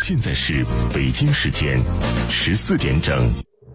现在是北京时间14点整。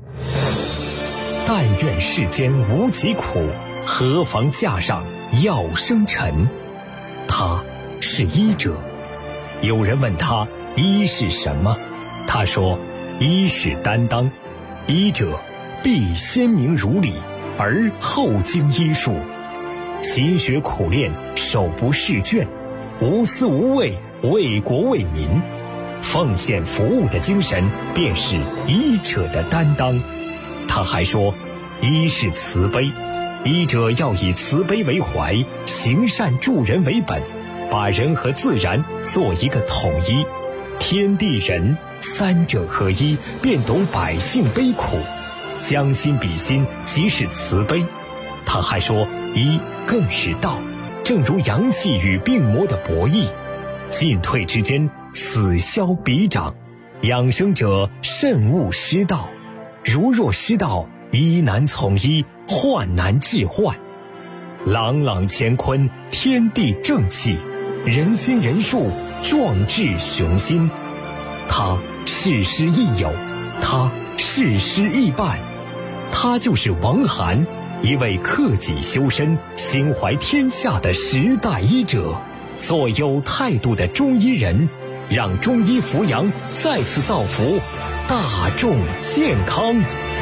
但愿世间无疾苦，何妨架上药生尘。他是医者。有人问他医是什么，他说医是担当，医者必先明如理，而后经医术，勤学苦练，手不释卷，无私无畏，为国为民，奉献服务的精神便是医者的担当。他还说医是慈悲，医者要以慈悲为怀，行善助人为本，把人和自然做一个统一，天地人三者合一，便懂百姓悲苦，将心比心，即是慈悲。他还说医更是道，正如阳气与病魔的博弈，进退之间，此消彼长，养生者慎勿失道，如若失道，医难从医，患难治患。朗朗乾坤，天地正气，人心人术，壮志雄心。他事师亦友，他事师亦伴，他就是王涵，一位克己修身、心怀天下的时代医者，做有态度的中医人，让中医扶阳再次造福大众健康。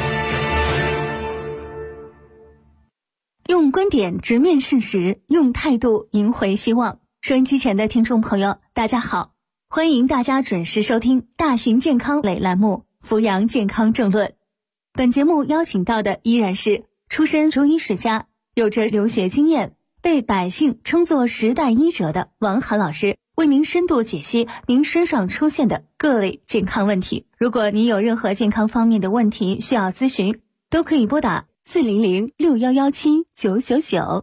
用观点直面事实，用态度赢回希望。收音机前的听众朋友，大家好，欢迎大家准时收听大型健康类栏目《扶阳健康政论》。本节目邀请到的依然是出身中医世家，有着留学经验，被百姓称作时代医者的王涵老师，为您深度解析您身上出现的各类健康问题。如果您有任何健康方面的问题需要咨询，都可以拨打400-6117-999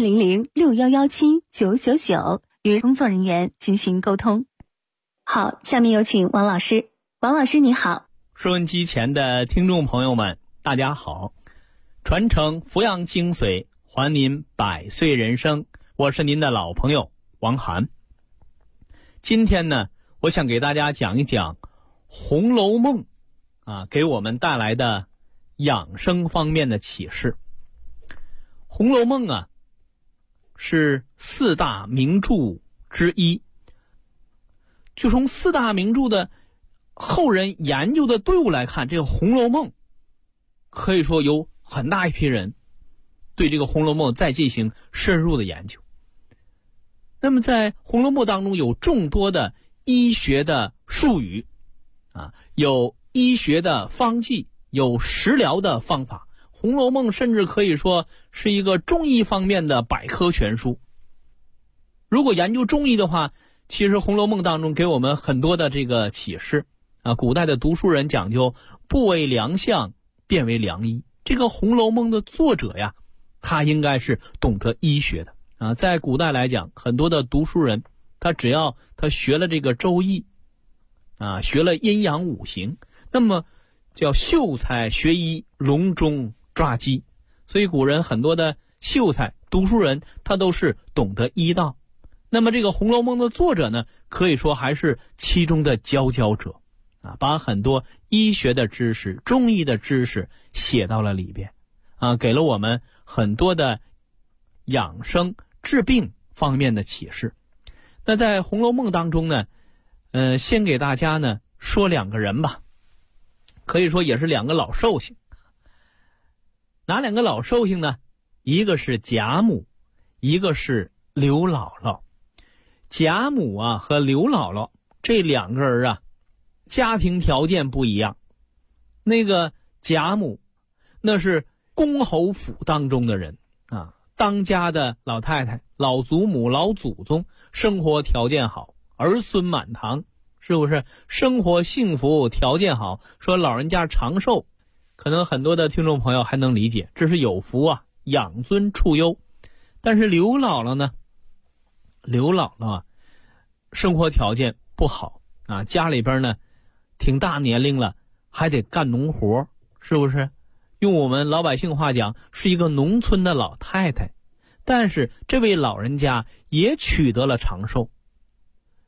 400-6117-999与工作人员进行沟通。好，下面有请王老师。王老师你好。 收音机前的听众朋友们大家好，传承扶阳精髓，还您百岁人生，我是您的老朋友王涵。今天呢，我想给大家讲一讲《红楼梦》给我们带来的养生方面的启示。《红楼梦》是四大名著之一，就从四大名著的后人研究的队伍来看，这个《红楼梦》可以说有很大一批人对这个《红楼梦》再进行深入的研究。那么在《红楼梦》当中有众多的医学的术语有医学的方剂，有食疗的方法，《红楼梦》甚至可以说是一个中医方面的百科全书。如果研究中医的话，其实《红楼梦》当中给我们很多的这个启示古代的读书人讲究不为良相，便为良医。这个《红楼梦》的作者呀，他应该是懂得医学的在古代来讲，很多的读书人他只要他学了这个周易学了阴阳五行，那么叫秀才学医，笼中抓鸡。所以古人很多的秀才读书人他都是懂得医道。那么这个《红楼梦》的作者呢，可以说还是其中的佼佼者把很多医学的知识、中医的知识写到了里边给了我们很多的养生治病方面的启示。那在《红楼梦》当中呢，先给大家呢说两个人吧，可以说也是两个老寿星。哪两个老寿星呢？一个是贾母，一个是刘姥姥。贾母和刘姥姥这两个人家庭条件不一样。那个贾母那是公侯府当中的人当家的老太太、老祖母、老祖宗，生活条件好，儿孙满堂，是不是生活幸福，条件好，说老人家长寿，可能很多的听众朋友还能理解，这是有福养尊处优。但是刘姥姥呢，刘姥姥生活条件不好家里边呢挺大年龄了，还得干农活，是不是用我们老百姓话讲，是一个农村的老太太。但是这位老人家也取得了长寿。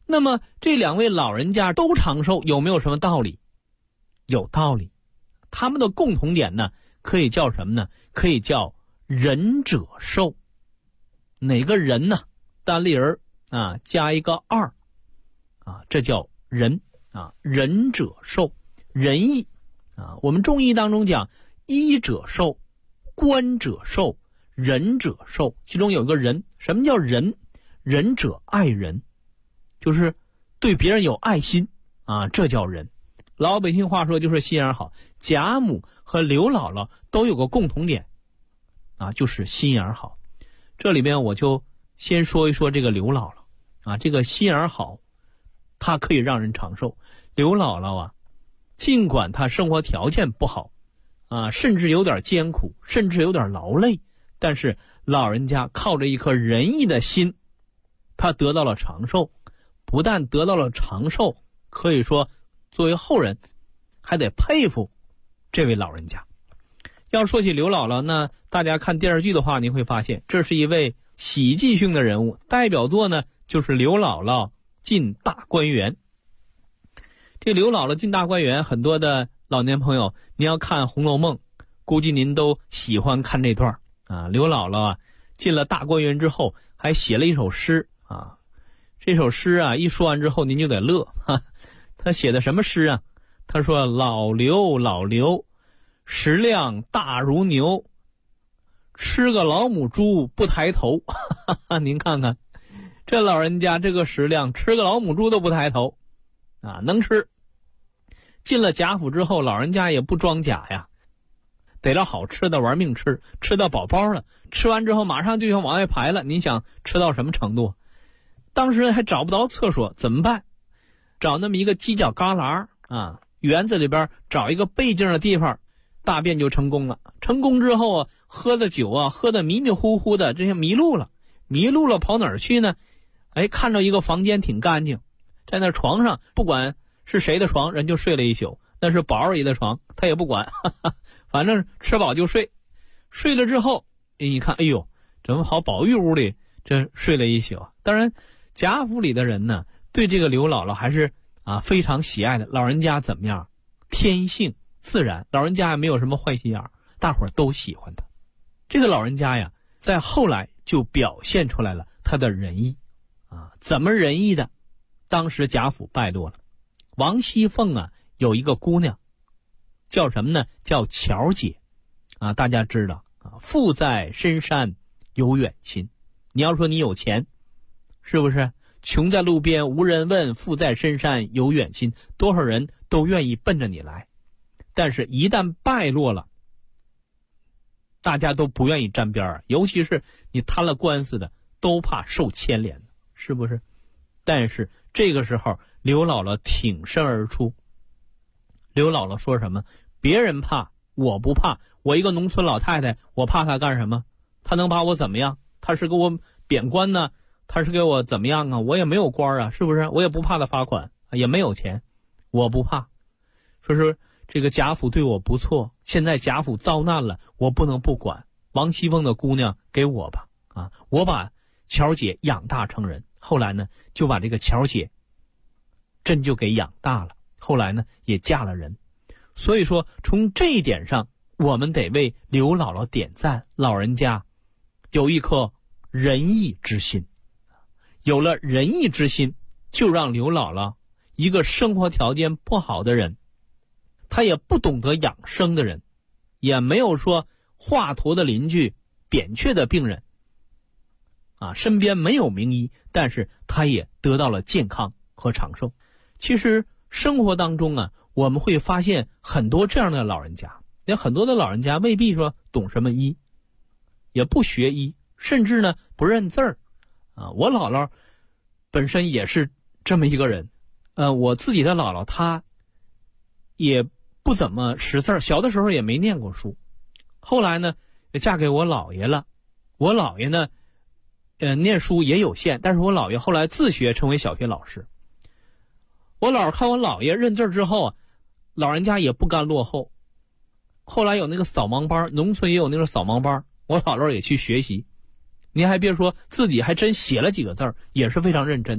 那么这两位老人家都长寿，有没有什么道理？有道理。他们的共同点呢，可以叫什么呢？可以叫仁者寿。哪个仁呢？单立人啊，加一个二啊，这叫仁啊。仁者寿，仁义啊。我们中医当中讲，医者寿，观者寿，仁者寿，其中有一个仁。什么叫仁？仁者爱人，就是对别人有爱心啊，这叫仁。老百姓话说就是心眼好。贾母和刘姥姥都有个共同点啊，就是心眼好。这里面我就先说一说这个刘姥姥啊，这个心眼好，她可以让人长寿。刘姥姥啊，尽管她生活条件不好啊，甚至有点艰苦，甚至有点劳累，但是老人家靠着一颗仁义的心，她得到了长寿。不但得到了长寿，可以说作为后人还得佩服这位老人家。要说起刘姥姥呢，大家看电视剧的话，你会发现这是一位喜剧性的人物，代表作呢就是刘姥姥进大观园。这刘姥姥进大观园，很多的老年朋友，您要看《红楼梦》，估计您都喜欢看这段啊。刘姥姥啊进了大观园之后，还写了一首诗啊。这首诗啊一说完之后，您就得乐哈。他写的什么诗啊？他说：“老刘老刘，食量大如牛，吃个老母猪不抬头。”哈哈，您看看，这老人家这个食量，吃个老母猪都不抬头啊，能吃。进了贾府之后，老人家也不装假呀，逮着好吃的玩命吃，吃到饱饱了，吃完之后马上就想往外排了。您想吃到什么程度？当时还找不着厕所，怎么办？找那么一个犄角旮旯啊，园子里边找一个背静的地方，大便就成功了。成功之后啊，喝的酒啊，喝的迷迷糊糊的，这些迷路了跑哪儿去呢？哎，看到一个房间挺干净，在那床上，不管是谁的床，人就睡了一宿。那是宝二爷的床，他也不管，反正吃饱就睡。睡了之后，一看，哎呦，怎么跑宝玉屋里这睡了一宿？当然贾府里的人呢，对这个刘姥姥还是非常喜爱的。老人家怎么样？天性自然，老人家也没有什么坏心眼儿，大伙儿都喜欢他。这个老人家呀，在后来就表现出来了他的仁义啊。怎么仁义的？当时贾府败落了，王熙凤啊有一个姑娘，叫什么呢？叫巧姐啊。大家知道啊，富在深山有远亲。你要说你有钱，是不是？穷在路边无人问，富在深山有远亲，多少人都愿意奔着你来。但是一旦败落了，大家都不愿意沾边儿，尤其是你摊了官司的，都怕受牵连，是不是？但是这个时候刘姥姥挺身而出。刘姥姥说什么？别人怕，我不怕。我一个农村老太太，我怕她干什么？她能把我怎么样？她是给我贬官呢，他是给我怎么样啊？我也没有官啊，是不是？我也不怕他罚款，也没有钱，我不怕。说是这个贾府对我不错，现在贾府遭难了，我不能不管。王熙凤的姑娘给我吧，我把巧姐养大成人。后来呢，就把这个巧姐真就给养大了。后来呢，也嫁了人。所以说，从这一点上，我们得为刘姥姥点赞。老人家有一颗仁义之心。有了仁义之心，就让刘姥姥一个生活条件不好的人，他也不懂得养生的人，也没有说华佗的邻居、扁鹊的病人身边没有名医，但是他也得到了健康和长寿。其实生活当中我们会发现很多这样的老人家，有很多的老人家未必说懂什么医，也不学医，甚至呢不认字儿我姥姥本身也是这么一个人，我自己的姥姥她也不怎么识字儿，小的时候也没念过书，后来呢也嫁给我姥爷了。我姥爷呢念书也有限，但是我姥爷后来自学成为小学老师。我姥看我姥爷认字之后老人家也不甘落后，后来有那个扫盲班，农村也有那个扫盲班，我姥姥也去学习。您还别说，自己还真写了几个字儿，也是非常认真的。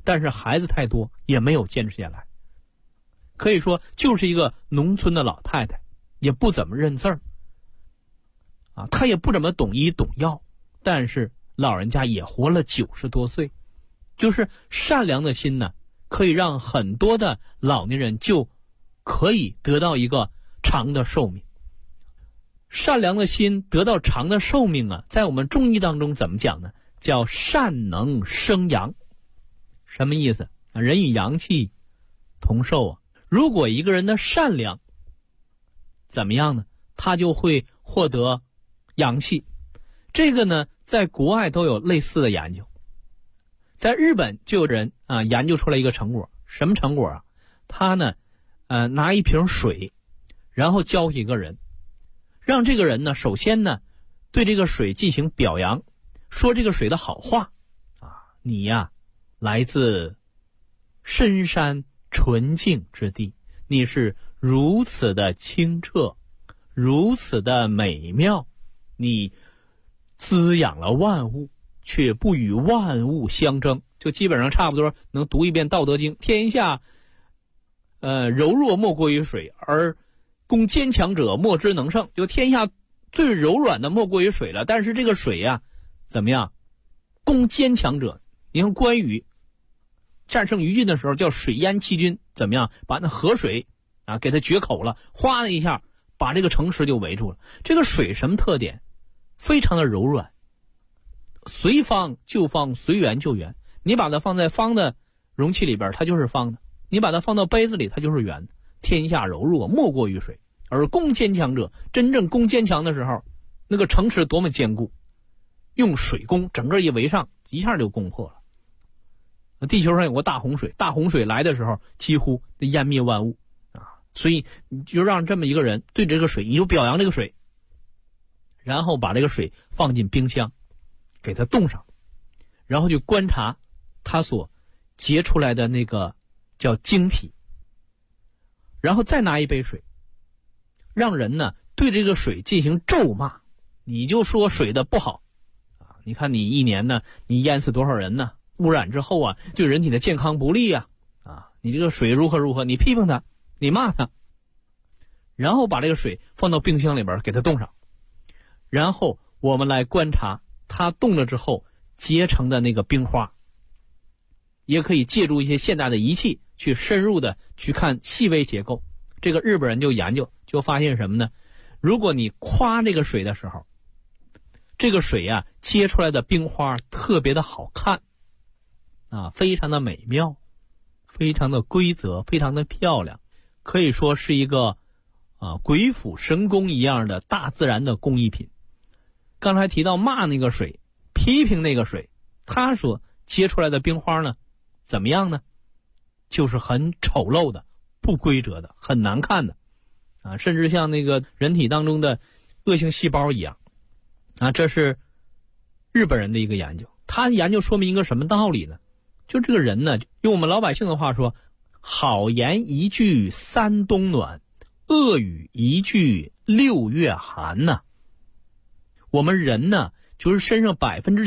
但是孩子太多，也没有坚持下来。可以说就是一个农村的老太太，也不怎么认字儿她也不怎么懂医懂药，但是老人家也活了90多岁。就是善良的心呢，可以让很多的老年人就可以得到一个长的寿命。善良的心得到长的寿命在我们中医当中怎么讲呢？叫善能生阳。什么意思？人与阳气同寿如果一个人的善良怎么样呢？他就会获得阳气。这个呢，在国外都有类似的研究。在日本就有人研究出来一个成果。什么成果他呢拿一瓶水，然后教几个人，让这个人呢首先呢对这个水进行表扬，说这个水的好话你呀来自深山纯净之地，你是如此的清澈，如此的美妙，你滋养了万物，却不与万物相争。就基本上差不多能读一遍《道德经》，天下柔弱莫过于水，而攻坚强者莫之能胜。就天下最柔软的莫过于水了，但是这个水怎么样攻坚强者？你看关羽战胜于禁的时候叫水淹七军，怎么样把那河水给它决口了，哗的一下把这个城池就围住了。这个水什么特点？非常的柔软，随方就方，随圆就圆。你把它放在方的容器里边，它就是方的；你把它放到杯子里，它就是圆的。天下柔弱莫过于水，而攻坚强者，真正攻坚强的时候，那个城池多么坚固，用水攻，整个一围上，一下就攻破了。地球上有个大洪水，大洪水来的时候几乎湮灭万物所以你就让这么一个人对这个水，你就表扬这个水，然后把这个水放进冰箱给它冻上，然后就观察它所结出来的那个叫晶体，然后再拿一杯水，让人呢对这个水进行咒骂，你就说水的不好你看你一年呢你淹死多少人呢，污染之后对人体的健康不利你这个水如何如何，你批评它，你骂它，然后把这个水放到冰箱里边给它冻上，然后我们来观察它冻了之后结成的那个冰花。也可以借助一些现代的仪器去深入的去看细微结构。这个日本人就研究，就发现什么呢？如果你夸这个水的时候，这个水结出来的冰花特别的好看非常的美妙，非常的规则，非常的漂亮，可以说是一个鬼斧神工一样的大自然的工艺品。刚才提到骂那个水，批评那个水，它所结出来的冰花呢怎么样呢？就是很丑陋的，不规则的，很难看的甚至像那个人体当中的恶性细胞一样这是日本人的一个研究。他研究说明一个什么道理呢？就这个人呢，用我们老百姓的话说，好言一句三冬暖，恶语一句六月寒我们人呢就是身上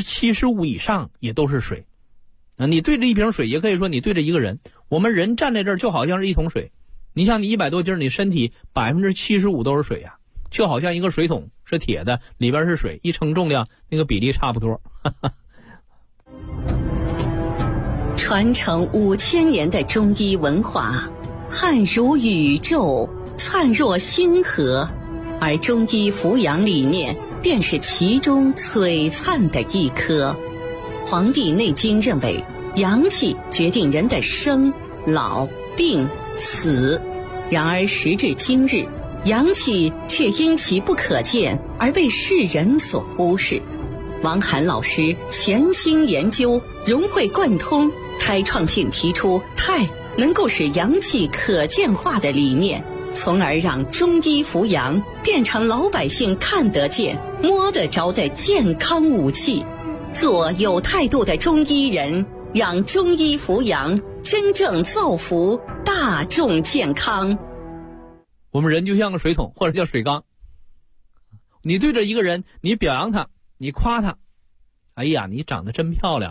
75%以上也都是水你对着一瓶水，也可以说你对着一个人。我们人站在这儿就好像是一桶水，你像你100多斤，你身体75%都是水就好像一个水桶是铁的，里边是水，一称重量那个比例差不多传承5000年的中医文化，汉如宇宙，灿若星河，而中医扶阳理念便是其中璀璨的一颗。黄帝内经认为，阳气决定人的生、老、病、死。然而时至今日，阳气却因其不可见而被世人所忽视。王涵老师潜心研究，融会贯通，开创性提出太能够使阳气可见化的理念，从而让中医扶阳变成老百姓看得见、摸得着的健康武器。做有态度的中医人，让中医扶阳真正造福大众健康。 我们人就像个水桶或者叫水缸，你对着一个人，你表扬他，你夸他，哎呀，你长得真漂亮，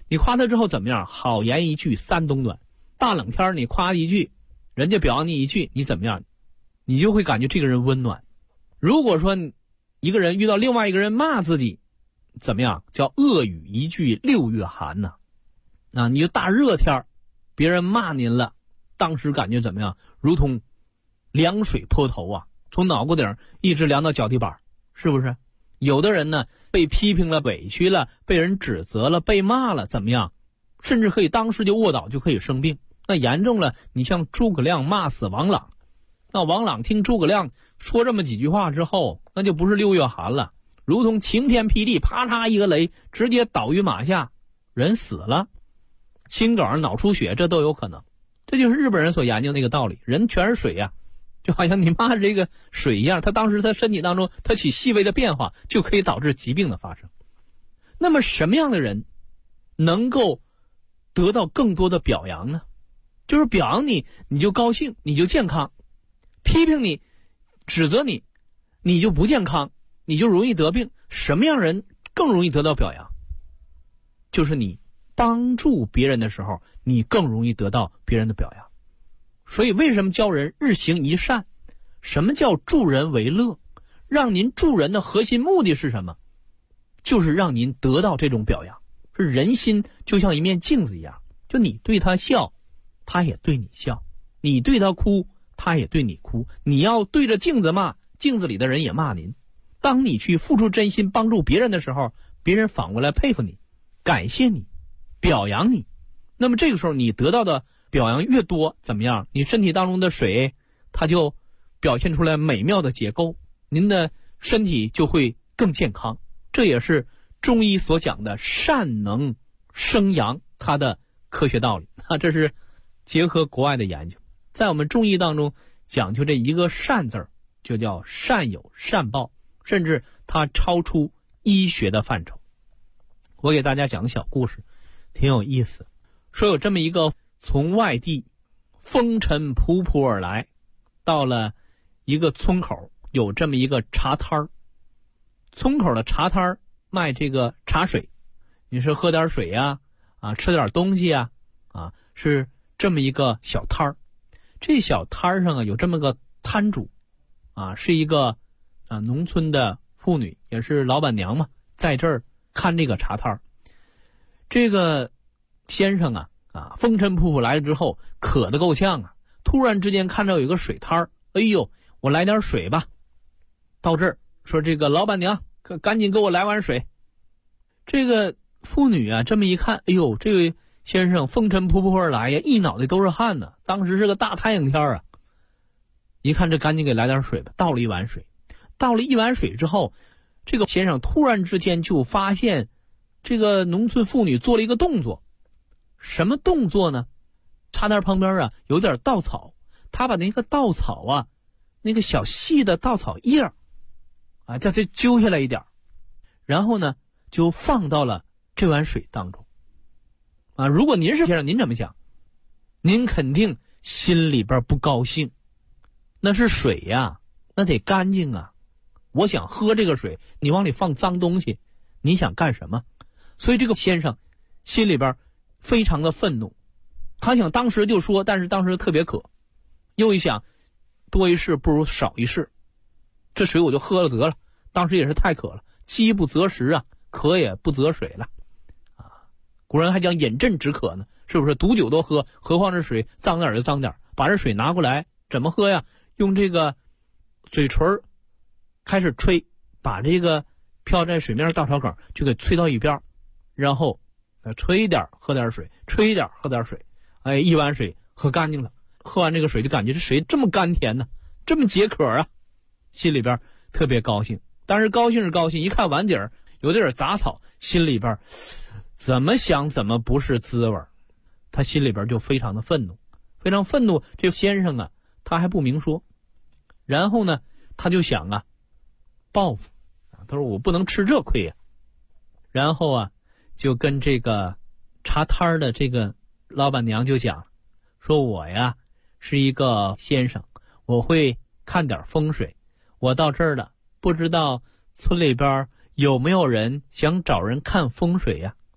你夸他之后怎么样？好言一句三冬暖。大冷天你夸一句，人家表扬你一句，你怎么样？你就会感觉这个人温暖。如果说一个人遇到另外一个人骂自己，怎么样？叫恶语一句6月寒呐。你就大热天别人骂您了，当时感觉怎么样？如同凉水泼头啊，从脑瓜顶一直凉到脚底板，是不是？有的人呢，被批评了、委屈了、被人指责了、被骂了，怎么样？甚至可以当时就卧倒，就可以生病。那严重了，你像诸葛亮骂死王朗，那王朗听诸葛亮说这么几句话之后，那就不是6月寒了，如同晴天霹雳，啪嚓一个雷，直接倒于马下，人死了，心梗、脑出血，这都有可能。这就是日本人所研究那个道理，人全是水呀，就好像你骂这个水一样，他当时他身体当中他起细微的变化，就可以导致疾病的发生。那么什么样的人能够得到更多的表扬呢？就是表扬你，你就高兴，你就健康；批评你、指责你，你就不健康，你就容易得病。什么样人更容易得到表扬？就是你帮助别人的时候，你更容易得到别人的表扬。所以为什么教人日行一善？什么叫助人为乐？让您助人的核心目的是什么？就是让您得到这种表扬。是人心就像一面镜子一样，就你对他笑，他也对你笑；你对他哭，他也对你哭。你要对着镜子骂，镜子里的人也骂您。当你去付出真心帮助别人的时候，别人反过来佩服你，感谢你，表扬你。那么这个时候你得到的表扬越多，怎么样？你身体当中的水它就表现出来美妙的结构，您的身体就会更健康。这也是中医所讲的善能生阳，它的科学道理这是结合国外的研究。在我们中医当中讲究这一个善字儿，就叫善有善报，甚至它超出医学的范畴。我给大家讲个小故事，挺有意思。说有这么一个从外地风尘仆仆而来，到了一个村口，有这么一个茶摊儿。村口的茶摊儿卖这个茶水，你是喝点水呀，吃点东西呀，是这么一个小摊儿。这小摊儿上有这么个摊主，是一个农村的妇女，也是老板娘嘛，在这儿看这个茶摊儿。这个先生风尘仆仆来了之后，渴得够呛突然之间看到有一个水摊儿，哎呦，我来点水吧。到这儿说这个老板娘，赶紧给我来碗水。这个妇女这么一看，哎呦，这位先生风尘仆仆而来呀，一脑袋都是汗呢。当时是个大太阳天一看这赶紧给来点水吧。倒了一碗水，倒了一碗水之后，这个先生突然之间就发现这个农村妇女做了一个动作。什么动作呢？茶摊旁边有点稻草，他把那个稻草那个小细的稻草叶叫它揪下来一点，然后呢就放到了这碗水当中如果您是先生，您怎么想？您肯定心里边不高兴。那是水那得干净我想喝这个水，你往里放脏东西，你想干什么？所以这个先生心里边非常的愤怒，他想当时就说，但是当时特别渴，又一想多一事不如少一事，这水我就喝了得了。当时也是太渴了，饥不择食渴也不择水了古人还讲饮鸩止渴呢，是不是？毒酒都喝，何况这水脏点就脏点，把这水拿过来怎么喝呀？用这个嘴唇开始吹，把这个飘在水面的稻草梗就给吹到一边，然后吹一点喝点水，吹一点喝点水，一碗水喝干净了。喝完这个水就感觉这水这么甘甜呢，这么解渴心里边特别高兴。但是高兴是高兴，一看碗底儿有点杂草，心里边怎么想怎么不是滋味，他心里边就非常的愤怒，非常愤怒。这先生他还不明说，然后呢他就想报复他说我不能吃这亏然后就跟这个茶摊的这个老板娘就讲说，我是一个先生，我会看点风水，我到这儿了，不知道村里边有没有人想找人看风水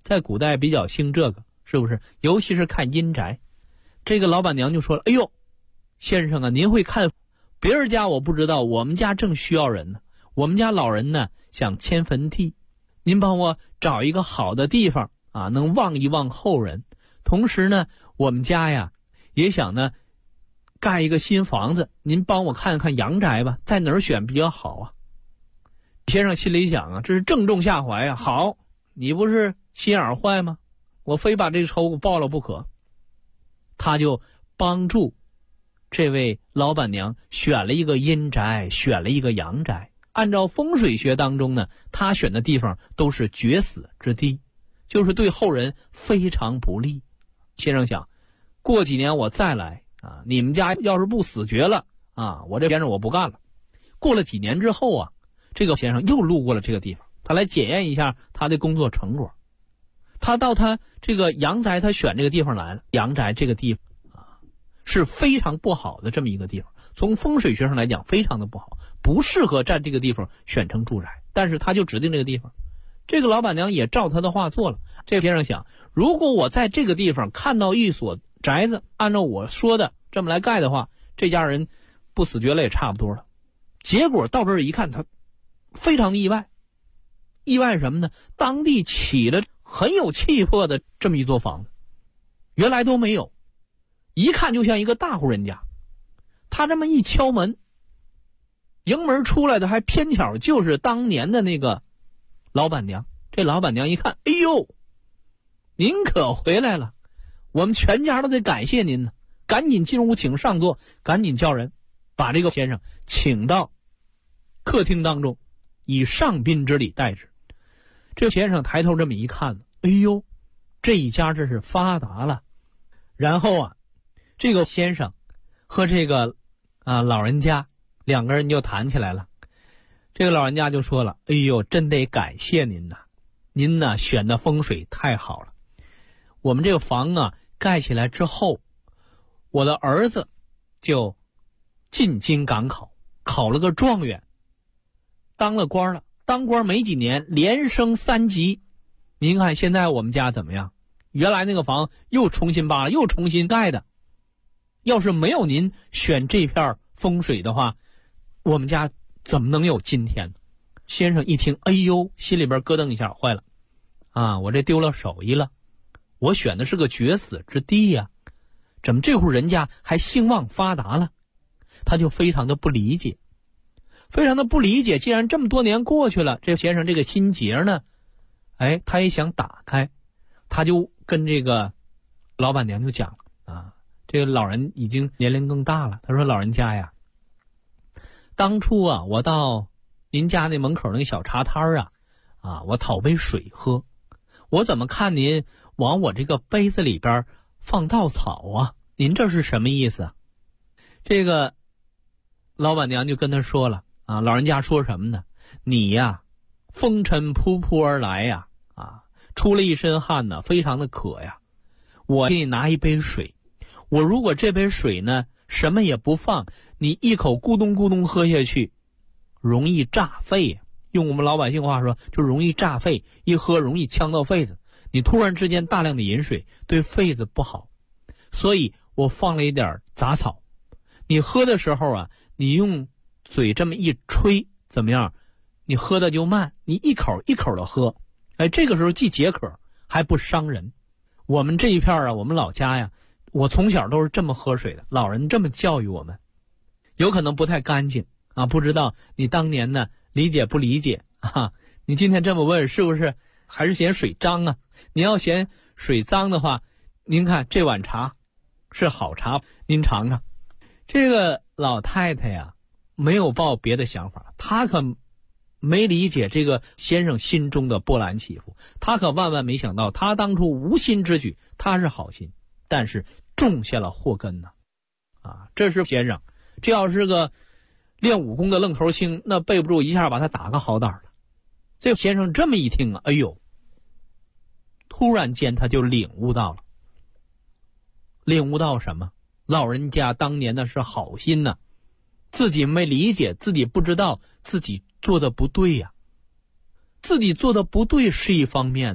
在古代比较兴这个，是不是？尤其是看阴宅。这个老板娘就说了，哎呦，先生啊，您会看别人家我不知道，我们家正需要人呢。我们家老人呢想迁坟地，您帮我找一个好的地方啊，能望一望后人。同时呢，我们家呀也想呢盖一个新房子，您帮我看看阳宅吧，在哪儿选比较好啊？先生心里想啊，这是正中下怀啊，好，你不是心眼坏吗？我非把这个仇报了不可。他就帮助这位老板娘选了一个阴宅，选了一个阳宅。按照风水学当中呢，他选的地方都是绝死之地，就是对后人非常不利。先生想，过几年我再来啊，你们家要是不死绝了啊，我这先生我不干了。过了几年之后啊，这个先生又路过了这个地方，他来检验一下他的工作成果。他到他这个阳宅，他选这个地方来了。阳宅这个地方啊，是非常不好的这么一个地方，从风水学上来讲非常的不好，不适合在这个地方选成住宅。但是他就指定这个地方，这个老板娘也照他的话做了。这个先生想，如果我在这个地方看到一所宅子，按照我说的这么来盖的话，这家人不死绝了也差不多了。结果到这儿一看，他非常的意外。意外什么呢？当地起了很有气魄的这么一座房子，原来都没有，一看就像一个大户人家。他这么一敲门，迎门出来的还偏巧就是当年的那个老板娘。这老板娘一看，哎呦，您可回来了，我们全家都得感谢您呢。赶紧进屋请上座，赶紧叫人把这个先生请到客厅当中，以上宾之礼待之。这先生抬头这么一看，哎呦，这一家真是发达了。然后啊，这个先生和这个老人家两个人就谈起来了。这个老人家就说了，哎呦，真得感谢您呐，您呢选的风水太好了。我们这个房啊盖起来之后，我的儿子就进京赶考，考了个状元，当了官了。当官没几年，连升3级。您看现在我们家怎么样？原来那个房又重新扒了，又重新盖的。要是没有您选这片风水的话，我们家怎么能有今天呢？先生一听，哎呦，心里边咯噔一下，坏了啊，我这丢了手艺了。我选的是个绝死之地呀，怎么这户人家还兴旺发达了？他就非常的不理解。既然这么多年过去了，这先生这个心结呢，他也想打开。他就跟这个老板娘就讲啊，这个老人已经年龄更大了。他说，老人家呀，当初啊，我到您家那门口那个小茶摊我讨杯水喝，我怎么看您往我这个杯子里边放稻草啊？您这是什么意思啊？这个老板娘就跟他说了啊，老人家说什么呢？你呀，风尘仆仆而来呀，出了一身汗呢，非常的渴呀。我给你拿一杯水，我如果这杯水呢什么也不放，你一口咕咚咕咚喝下去，容易炸肺呀。用我们老百姓话说，就容易炸肺，一喝容易呛到肺子。你突然之间大量的饮水对肺子不好，所以我放了一点杂草。你喝的时候啊，你用嘴这么一吹，怎么样？你喝的就慢，你一口一口的喝，这个时候既解渴还不伤人。我们这一片我们老家呀，我从小都是这么喝水的，老人这么教育我们。有可能不太干净啊，不知道你当年呢理解不理解啊？你今天这么问，是不是还是嫌水脏啊？你要嫌水脏的话，您看这碗茶是好茶，您尝尝。这个老太太呀，没有抱别的想法，她可没理解这个先生心中的波澜起伏，她可万万没想到，她当初无心之举，她是好心，但是种下了祸根呢。这是先生，这要是个练武功的愣头青，那背不住一下把他打个好歹的。这先生这么一听哎呦，突然间他就领悟到了。领悟到什么？老人家当年的是好心呢，自己没理解，自己不知道自己做的不对呀。自己做的不对是一方面呢，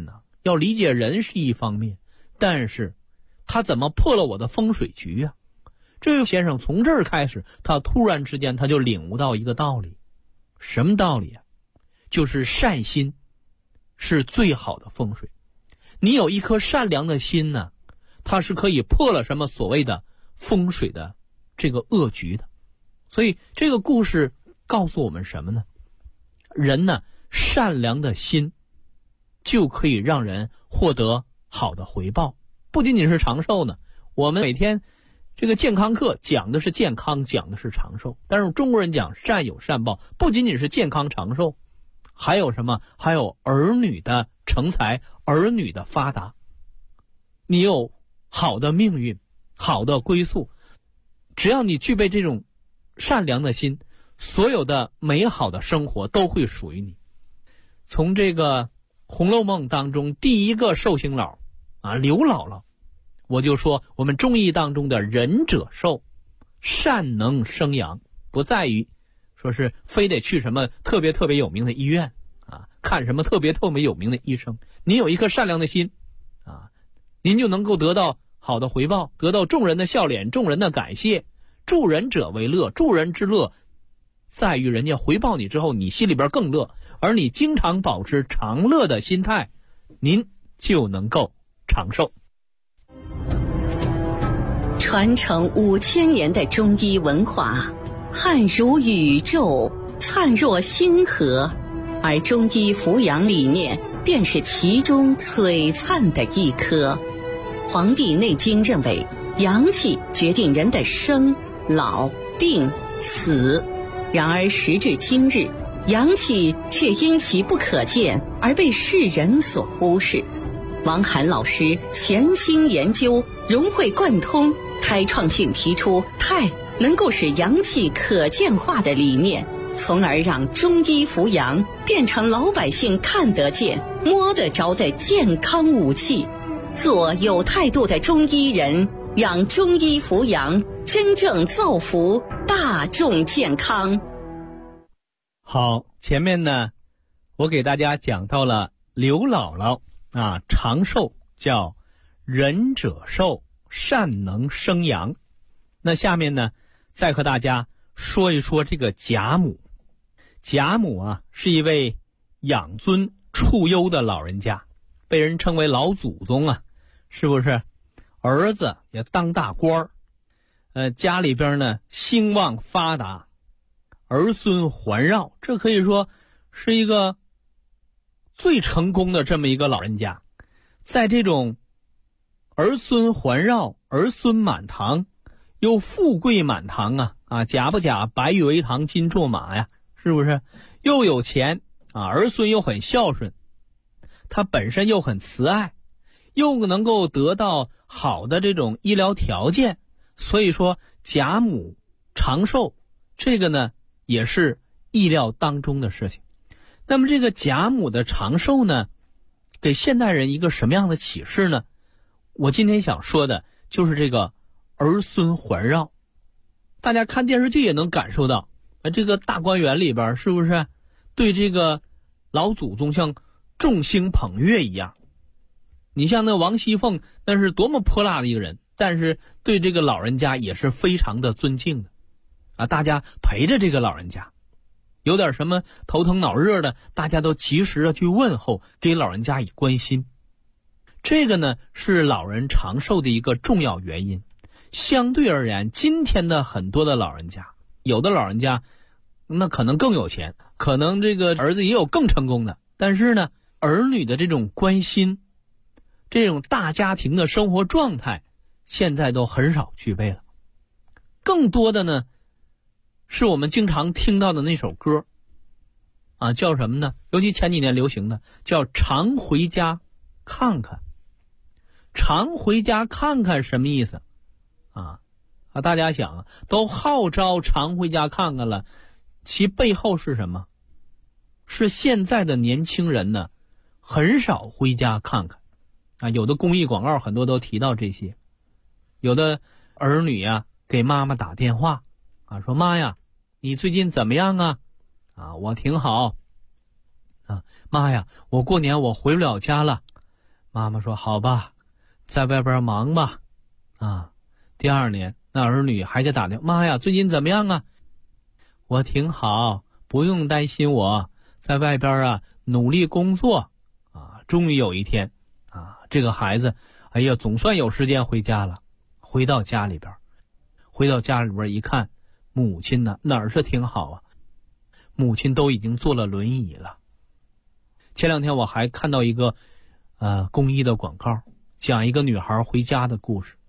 要理解人是一方面，但是他怎么破了我的风水局啊？这位先生从这儿开始，他突然之间他就领悟到一个道理，什么道理啊？就是善心是最好的风水。你有一颗善良的心呢，它是可以破了什么所谓的风水的这个恶局的。所以这个故事告诉我们什么呢？人呢，善良的心就可以让人获得好的回报，不仅仅是长寿呢。我们每天这个健康课讲的是健康，讲的是长寿，但是中国人讲善有善报，不仅仅是健康长寿，还有什么？还有儿女的成才，儿女的发达。你有好的命运，好的归宿，只要你具备这种善良的心，所有的美好的生活都会属于你。从这个《红楼梦》当中第一个寿星佬刘姥姥，我就说我们中医当中的仁者寿，善能生阳，不在于说是非得去什么特别特别有名的医院看什么特别特别有名的医生。您有一颗善良的心您就能够得到好的回报，得到众人的笑脸，众人的感谢。助人者为乐，助人之乐在于人家回报你之后，你心里边更乐，而你经常保持长乐的心态，您就能够长寿。 传承5000年的中医文化，汉如宇宙，灿若星河，而中医扶阳理念便是其中璀璨的一颗。《黄帝内经》认为，阳气决定人的生、老、病、死。然而时至今日，阳气却因其不可见而被世人所忽视。王涵老师潜心研究，融会贯通，开创性提出太能够使阳气可见化的理念，从而让中医扶阳变成老百姓看得见、摸得着的健康武器。做有态度的中医人，让中医扶阳真正造福大众健康。 好，前面呢，我给大家讲到了刘姥姥长寿叫仁者寿，善能生阳。那下面呢，再和大家说一说这个贾母。贾母是一位养尊处优的老人家，被人称为老祖宗是不是？儿子也当大官家里边呢兴旺发达，儿孙环绕，这可以说是一个最成功的这么一个老人家。在这种儿孙环绕，儿孙满堂，又富贵满堂假不假，白玉为堂，金帑马呀，是不是？又有钱儿孙又很孝顺，他本身又很慈爱，又能够得到好的这种医疗条件，所以说贾母长寿，这个呢也是意料当中的事情。那么这个贾母的长寿呢，给现代人一个什么样的启示呢？我今天想说的就是这个儿孙环绕。大家看电视剧也能感受到这个大观园里边是不是对这个老祖宗像众星捧月一样。你像那王熙凤，那是多么泼辣的一个人，但是对这个老人家也是非常的尊敬的大家陪着这个老人家，有点什么头疼脑热的，大家都及时的去问候，给老人家以关心。这个呢是老人长寿的一个重要原因。相对而言，今天的很多的老人家，有的老人家那可能更有钱，可能这个儿子也有更成功的，但是呢儿女的这种关心，这种大家庭的生活状态现在都很少具备了。更多的呢是我们经常听到的那首歌叫什么呢？尤其前几年流行的叫常回家看看。常回家看看什么意思大家想都号召常回家看看了，其背后是什么？是现在的年轻人呢很少回家看看有的公益广告很多都提到这些。有的儿女给妈妈打电话说妈呀，你最近怎么样我挺好妈呀，我过年我回不了家了妈妈说好吧，在外边忙吧。第2年那儿女还给打电话，妈呀，最近怎么样啊？我挺好，不用担心，我在外边努力工作。终于有一天这个孩子哎呀总算有时间回家了。回到家里边一看，母亲呢哪儿是挺好啊，母亲都已经坐了轮椅了。前2天我还看到一个公益的广告，讲一个女孩回家的故事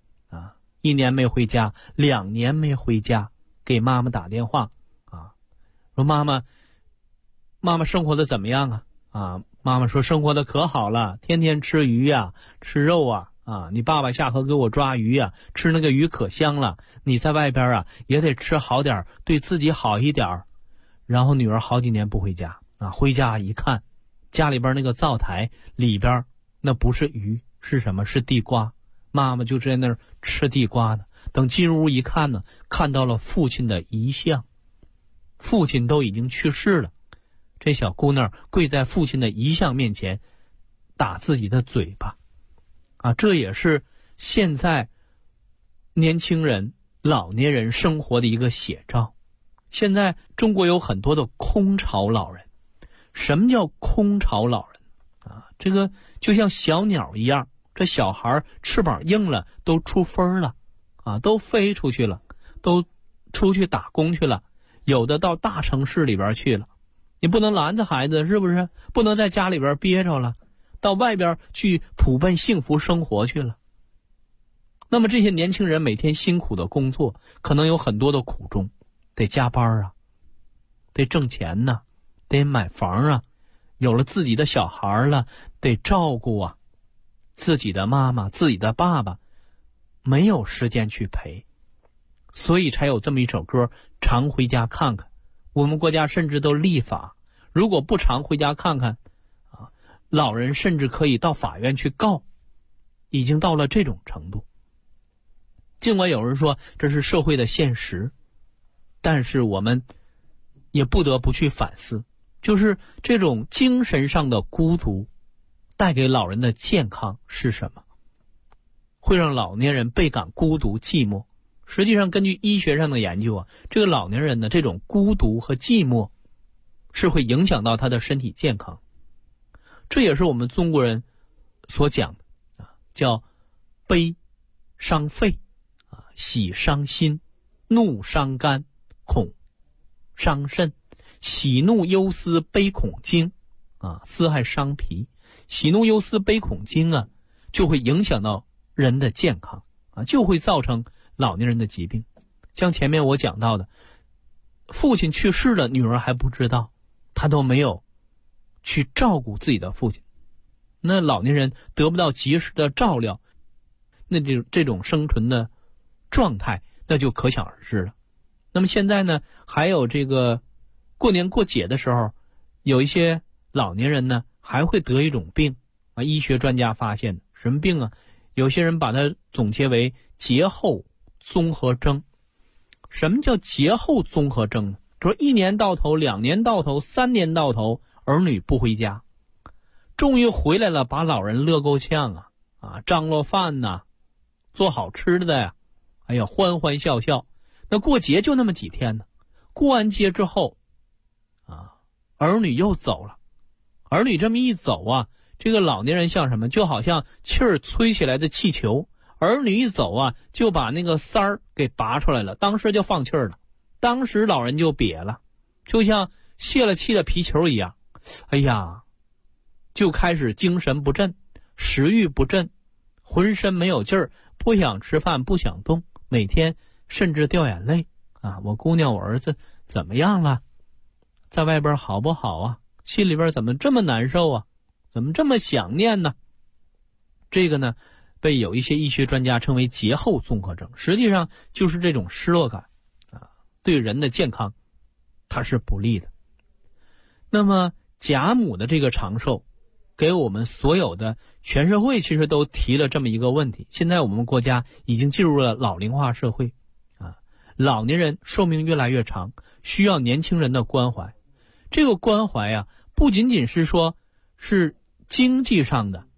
1年没回家，2年没回家，给妈妈打电话说妈妈生活的怎么样妈妈说生活的可好了，天天吃鱼吃肉你爸爸下河给我抓鱼吃那个鱼可香了，你在外边也得吃好点，对自己好一点。然后女儿好几年不回家回家一看，家里边那个灶台里边那不是鱼，是什么？是地瓜。妈妈就在那儿吃地瓜呢。等进入屋一看呢，看到了父亲的遗像，父亲都已经去世了。这小姑娘跪在父亲的遗像面前，打自己的嘴巴这也是现在年轻人、老年人生活的一个写照。现在中国有很多的空巢老人。什么叫空巢老人这个就像小鸟一样，这小孩翅膀硬了，都出分了都飞出去了，都出去打工去了，有的到大城市里边去了。你不能拦着孩子，是不是？不能在家里边憋着了，到外边去普奔幸福生活去了。那么这些年轻人每天辛苦的工作，可能有很多的苦衷，得加班得挣钱得买房有了自己的小孩了，得照顾自己的妈妈、自己的爸爸，没有时间去陪，所以才有这么一首歌，常回家看看。我们国家甚至都立法，如果不常回家看看老人甚至可以到法院去告，已经到了这种程度。尽管有人说这是社会的现实，但是我们也不得不去反思，就是这种精神上的孤独带给老人的健康是什么？会让老年人倍感孤独寂寞。实际上根据医学上的研究这个老年人的这种孤独和寂寞是会影响到他的身体健康。这也是我们中国人所讲的叫悲伤肺喜伤心，怒伤肝，恐伤肾，喜怒忧思悲恐惊思还伤脾。喜怒忧思悲恐惊就会影响到人的健康就会造成老年人的疾病。像前面我讲到的，父亲去世了，女儿还不知道，她都没有去照顾自己的父亲。那老年人得不到及时的照料，那这种生存的状态那就可想而知了。那么现在呢，还有这个过年过节的时候，有一些老年人呢还会得一种病医学专家发现的。什么病有些人把它总结为节后综合征。什么叫节后综合征呢？说1年到头、2年到头、3年到头，儿女不回家，终于回来了，把老人乐够呛张罗饭做好吃的哎呀，欢欢笑笑。那过节就那么几天呢，过完节之后儿女又走了。儿女这么一走这个老年人像什么？就好像气儿吹起来的气球，儿女一走就把那个塞儿给拔出来了，当时就放气儿了，当时老人就瘪了，就像泄了气的皮球一样。哎呀，就开始精神不振，食欲不振，浑身没有劲儿，不想吃饭，不想动，每天甚至掉眼泪我姑娘我儿子怎么样了？在外边好不好心里边怎么这么难受怎么这么想念呢？这个呢被有一些医学专家称为节后综合征，实际上就是这种失落感对人的健康它是不利的。那么贾母的这个长寿给我们所有的全社会其实都提了这么一个问题。现在我们国家已经进入了老龄化社会老年人寿命越来越长，需要年轻人的关怀。这个关怀不仅仅是说是经济上的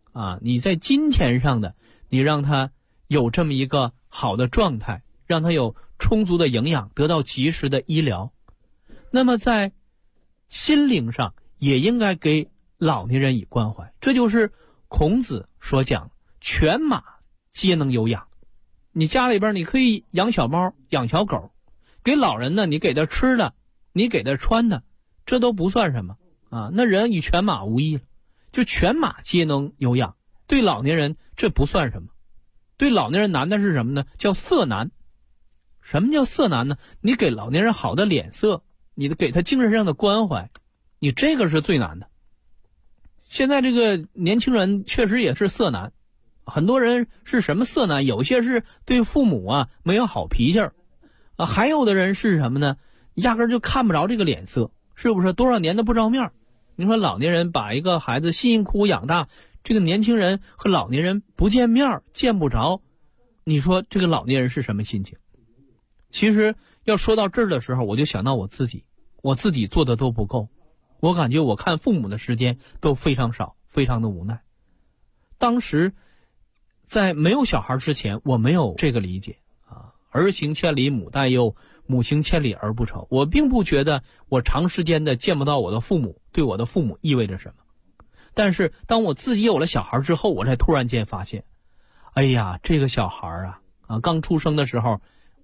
你在金钱上的，你让他有这么一个好的状态，让他有充足的营养，得到及时的医疗。那么在心灵上也应该给老年人以关怀，这就是孔子所讲犬马皆能有养。你家里边你可以养小猫养小狗，给老人呢你给他吃的，你给他穿的，这都不算什么那人与犬马无异了，就犬马皆能有养。对老年人这不算什么，对老年人难的是什么呢？叫色难。什么叫色难呢？你给老年人好的脸色，你给他精神上的关怀，你这个是最难的。现在这个年轻人确实也是色难，很多人是什么色难？有些是对父母没有好脾气还有的人是什么呢？压根就看不着这个脸色，是不是？多少年都不着面。你说老年人把一个孩子辛辛苦苦养大，这个年轻人和老年人不见面见不着，你说这个老年人是什么心情？其实要说到这儿的时候，我就想到我自己做的都不够，我感觉我看父母的时间都非常少，非常的无奈。当时在没有小孩之前，我没有这个理解儿行千里母担忧，母行千里儿不愁。我并不觉得我长时间的见不到我的父母对我的父母意味着什么。但是当我自己有了小孩之后，我才突然间发现，哎呀，这个小孩刚出生的时候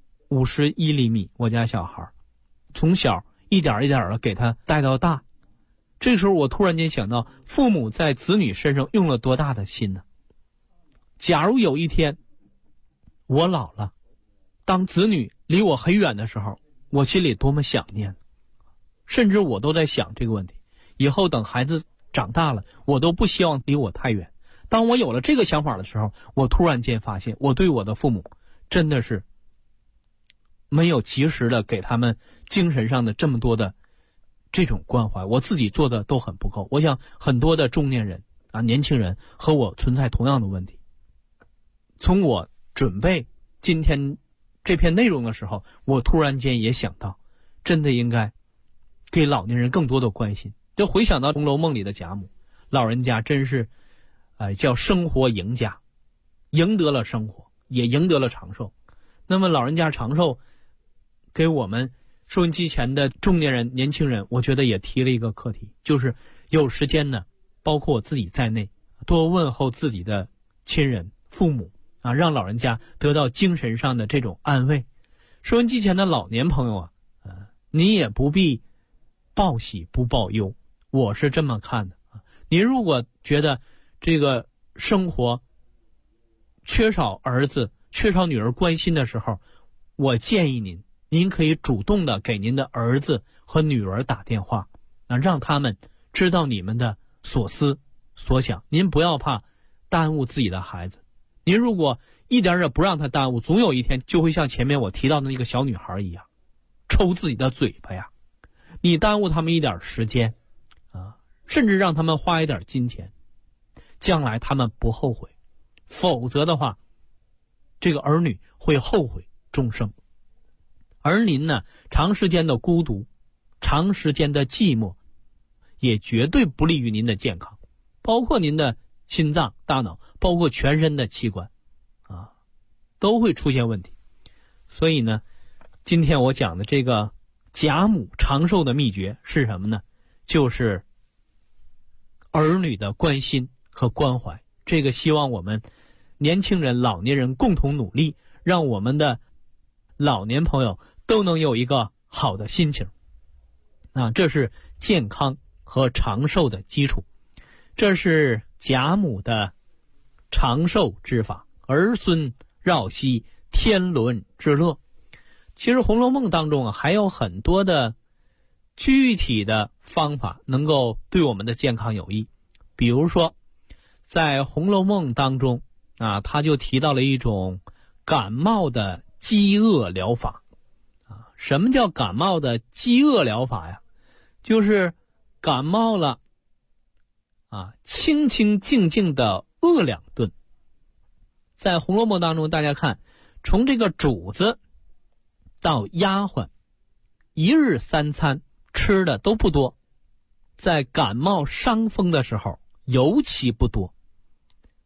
51厘米，我家小孩从小一点一点的给他带到大。这时候我突然间想到，父母在子女身上用了多大的心呢？假如有一天我老了，当子女离我很远的时候，我心里多么想念。甚至我都在想这个问题，以后等孩子长大了，我都不希望离我太远。当我有了这个想法的时候，我突然间发现我对我的父母真的是没有及时的给他们精神上的这么多的这种关怀，我自己做的都很不够。我想很多的中年人年轻人和我存在同样的问题。从我准备今天这篇内容的时候，我突然间也想到，真的应该给老年人更多的关心。就回想到《红楼梦》里的贾母，老人家真是叫生活赢家，赢得了生活，也赢得了长寿。那么老人家长寿，给我们收音机前的中年人年轻人，我觉得也提了一个课题，就是有时间呢，包括我自己在内，多问候自己的亲人父母让老人家得到精神上的这种安慰。收音机前的老年朋友你也不必报喜不报忧，我是这么看的您如果觉得这个生活缺少儿子缺少女儿关心的时候，我建议您可以主动的给您的儿子和女儿打电话让他们知道你们的所思所想。您不要怕耽误自己的孩子，您如果一点也不让他耽误，总有一天就会像前面我提到的那个小女孩一样，抽自己的嘴巴呀。你耽误他们一点时间甚至让他们花一点金钱，将来他们不后悔，否则的话这个儿女会后悔终生。而您呢，长时间的孤独，长时间的寂寞，也绝对不利于您的健康，包括您的心脏、大脑，包括全身的器官都会出现问题。所以呢，今天我讲的这个贾母长寿的秘诀是什么呢？就是儿女的关心和关怀。这个希望我们年轻人、老年人共同努力，让我们的老年朋友都能有一个好的心情这是健康和长寿的基础。这是贾母的长寿之法，儿孙绕膝，天伦之乐。其实《红楼梦》当中还有很多的具体的方法能够对我们的健康有益。比如说在《红楼梦》当中他就提到了一种感冒的饥饿疗法什么叫感冒的饥饿疗法呀？就是感冒了清清静静的饿2顿。在《红楼梦》当中，大家看，从这个主子到丫鬟，一日3餐吃的都不多，在感冒伤风的时候尤其不多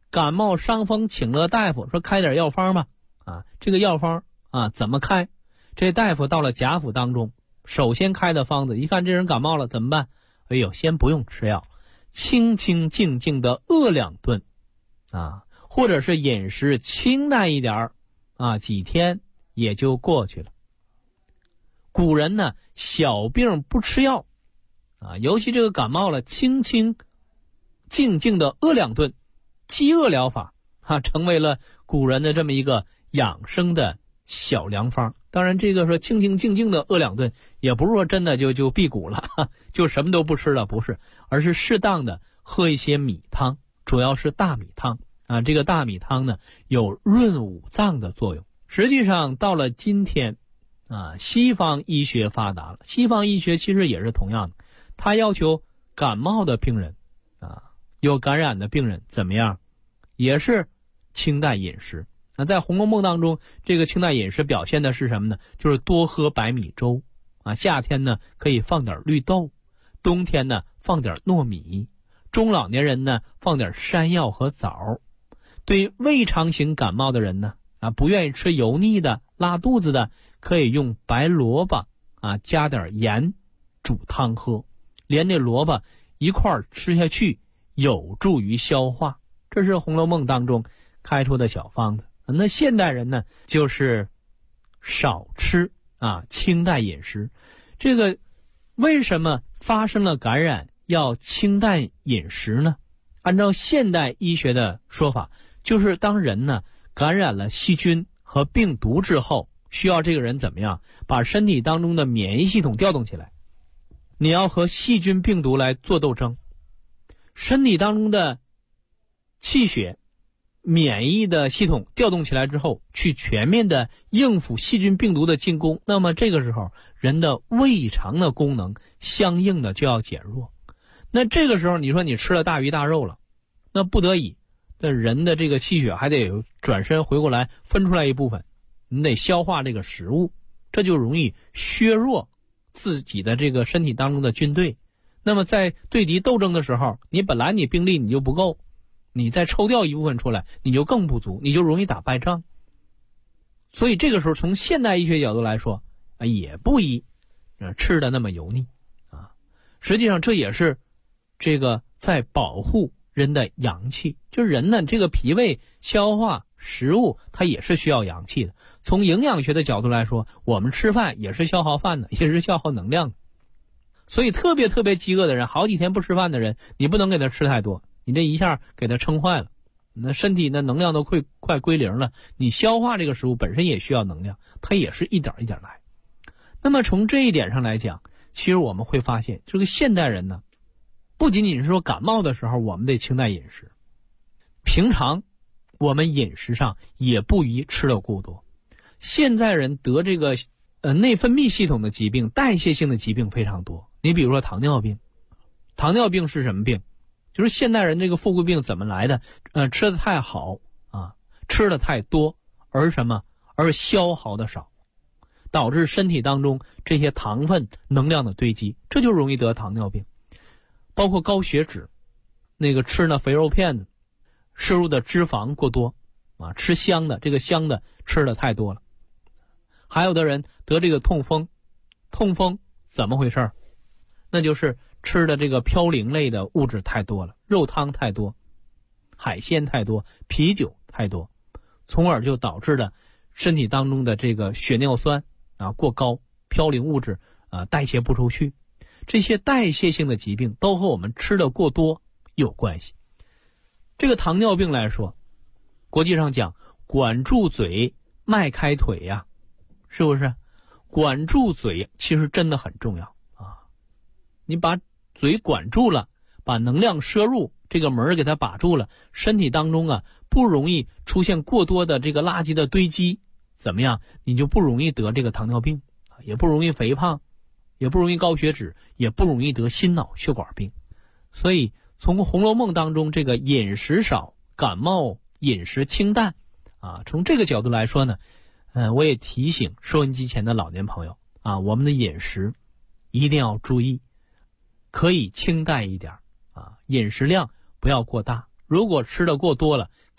感冒伤风请了大夫，说开点药方吧。这个药方怎么开？这大夫到了贾府当中，首先开的方子，一看这人感冒了怎么办？哎呦，先不用吃药，清清静静的饿2顿或者是饮食清淡一点几天也就过去了。古人呢，小病不吃药尤其这个感冒了，清清静静的饿2顿，饥饿疗法成为了古人的这么一个养生的小良方。当然这个说清清静静的饿2顿，也不是说真的就辟谷了就什么都不吃了，不是，而是适当的喝一些米汤，主要是大米汤这个大米汤呢有润五脏的作用。实际上到了今天西方医学发达了，西方医学其实也是同样的，他要求感冒的病人有感染的病人怎么样，也是清淡饮食。在《红楼梦》当中，这个清淡饮食表现的是什么呢？就是多喝白米粥夏天呢可以放点绿豆，冬天呢放点糯米，中老年人呢放点山药和枣。对胃肠型感冒的人呢不愿意吃油腻的拉肚子的，可以用白萝卜加点盐煮汤喝，连那萝卜一块儿吃下去，有助于消化。这是《红楼梦》当中开出的小方子。那现代人呢，就是少吃清淡饮食。这个为什么发生了感染要清淡饮食呢？按照现代医学的说法，就是当人呢感染了细菌和病毒之后，需要这个人怎么样把身体当中的免疫系统调动起来。你要和细菌病毒来做斗争，身体当中的气血免疫的系统调动起来之后，去全面的应付细菌病毒的进攻，那么这个时候人的胃肠的功能相应的就要减弱。那这个时候你说你吃了大鱼大肉了，那不得已那人的这个气血还得转身回过来分出来一部分，你得消化这个食物，这就容易削弱自己的这个身体当中的军队。那么在对敌斗争的时候，你本来你兵力你就不够，你再抽调一部分出来，你就更不足，你就容易打败仗。所以这个时候从现代医学角度来说也不宜吃的那么油腻实际上这也是这个在保护人的阳气。就是人呢，这个脾胃消化食物它也是需要阳气的。从营养学的角度来说，我们吃饭也是消耗饭的，也是消耗能量的。所以特别饥饿的人，好几天不吃饭的人，你不能给他吃太多，你这一下给他撑坏了，那身体的能量都快归零了。你消化这个食物本身也需要能量，它也是一点一点来。那么从这一点上来讲，其实我们会发现这个现代人呢，不仅仅是说感冒的时候我们得清淡饮食，平常我们饮食上也不宜吃得过多。现在人得这个内分泌系统的疾病、代谢性的疾病非常多。你比如说糖尿病，糖尿病是什么病？就是现代人这个富贵病怎么来的？吃的太好吃的太多，而什么？而消耗的少，导致身体当中这些糖分能量的堆积，这就容易得糖尿病。包括高血脂，那个吃那肥肉片子，摄入的脂肪过多吃香的，这个香的吃的太多了。还有的人得这个痛风，痛风怎么回事？那就是吃的这个嘌呤类的物质太多了，肉汤太多，海鲜太多，啤酒太多，从而就导致了身体当中的这个血尿酸过高，嘌呤物质代谢不出去。这些代谢性的疾病都和我们吃的过多有关系。这个糖尿病来说，国际上讲管住嘴迈开腿呀，是不是？管住嘴其实真的很重要你把嘴管住了，把能量摄入这个门给它把住了，身体当中不容易出现过多的这个垃圾的堆积，怎么样？你就不容易得这个糖尿病，也不容易肥胖，也不容易高血脂，也不容易得心脑血管病。所以从《红楼梦》当中这个饮食少、感冒饮食清淡从这个角度来说呢，我也提醒收音机前的老年朋友我们的饮食一定要注意，可以清淡一点饮食量不要过大。如果吃的过多了，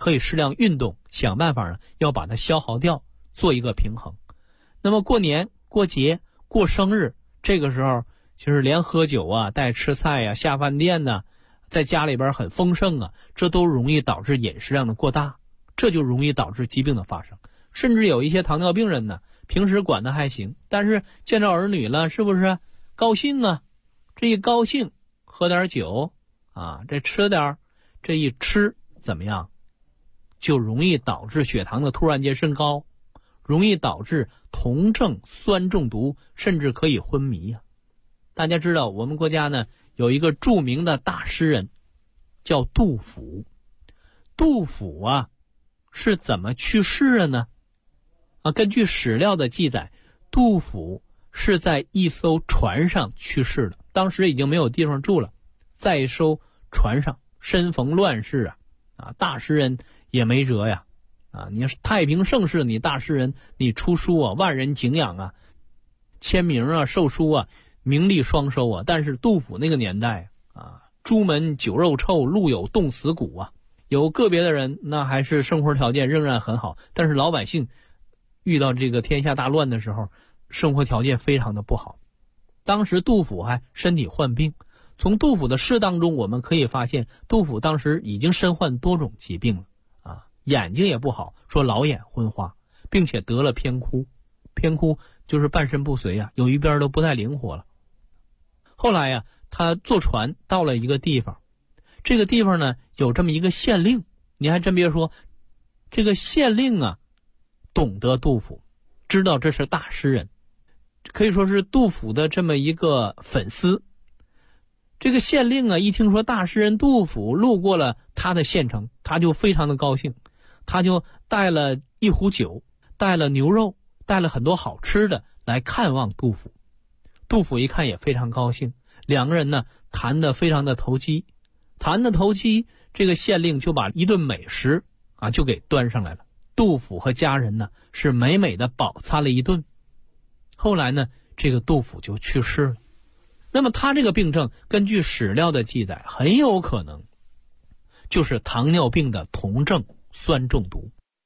可以适量运动，想办法呢要把它消耗掉，做一个平衡。那么过年、过节、过生日，这个时候就是连喝酒啊、带吃菜啊、下饭店呢，在家里边很丰盛啊，这都容易导致饮食量的过大，这就容易导致疾病的发生。甚至有一些糖尿病人呢，平时管得还行，但是见着儿女了，是不是高兴啊？这一高兴，喝点酒啊，这吃点，这一吃怎么样？就容易导致血糖的突然间升高，容易导致酮症酸中毒，甚至可以昏迷啊。大家知道我们国家呢有一个著名的大诗人叫杜甫。杜甫啊是怎么去世的呢？根据史料的记载，杜甫是在一艘船上去世的，当时已经没有地方住了，在一艘船上，身逢乱世大诗人也没辙呀你是太平盛世，你大诗人，你出书万人敬仰签名售书名利双收但是杜甫那个年代朱门酒肉臭，路有冻死骨有个别的人那还是生活条件仍然很好，但是老百姓遇到这个天下大乱的时候，生活条件非常的不好。当时杜甫还身体患病，从杜甫的诗当中我们可以发现，杜甫当时已经身患多种疾病了眼睛也不好，说老眼昏花，并且得了偏枯。偏枯就是半身不遂有一边都不太灵活了。后来他坐船到了一个地方，这个地方呢有这么一个县令，你还真别说，这个县令懂得杜甫，知道这是大诗人，可以说是杜甫的这么一个粉丝。这个县令一听说大诗人杜甫路过了他的县城，他就非常的高兴，他就带了一壶酒，带了牛肉，带了很多好吃的来看望杜甫。杜甫一看也非常高兴，两个人呢谈得非常的投机，这个县令就把一顿美食就给端上来了。杜甫和家人呢是美美的饱餐了一顿。后来呢这个杜甫就去世了。那么他这个病症根据史料的记载，很有可能就是糖尿病的酮症酸中毒。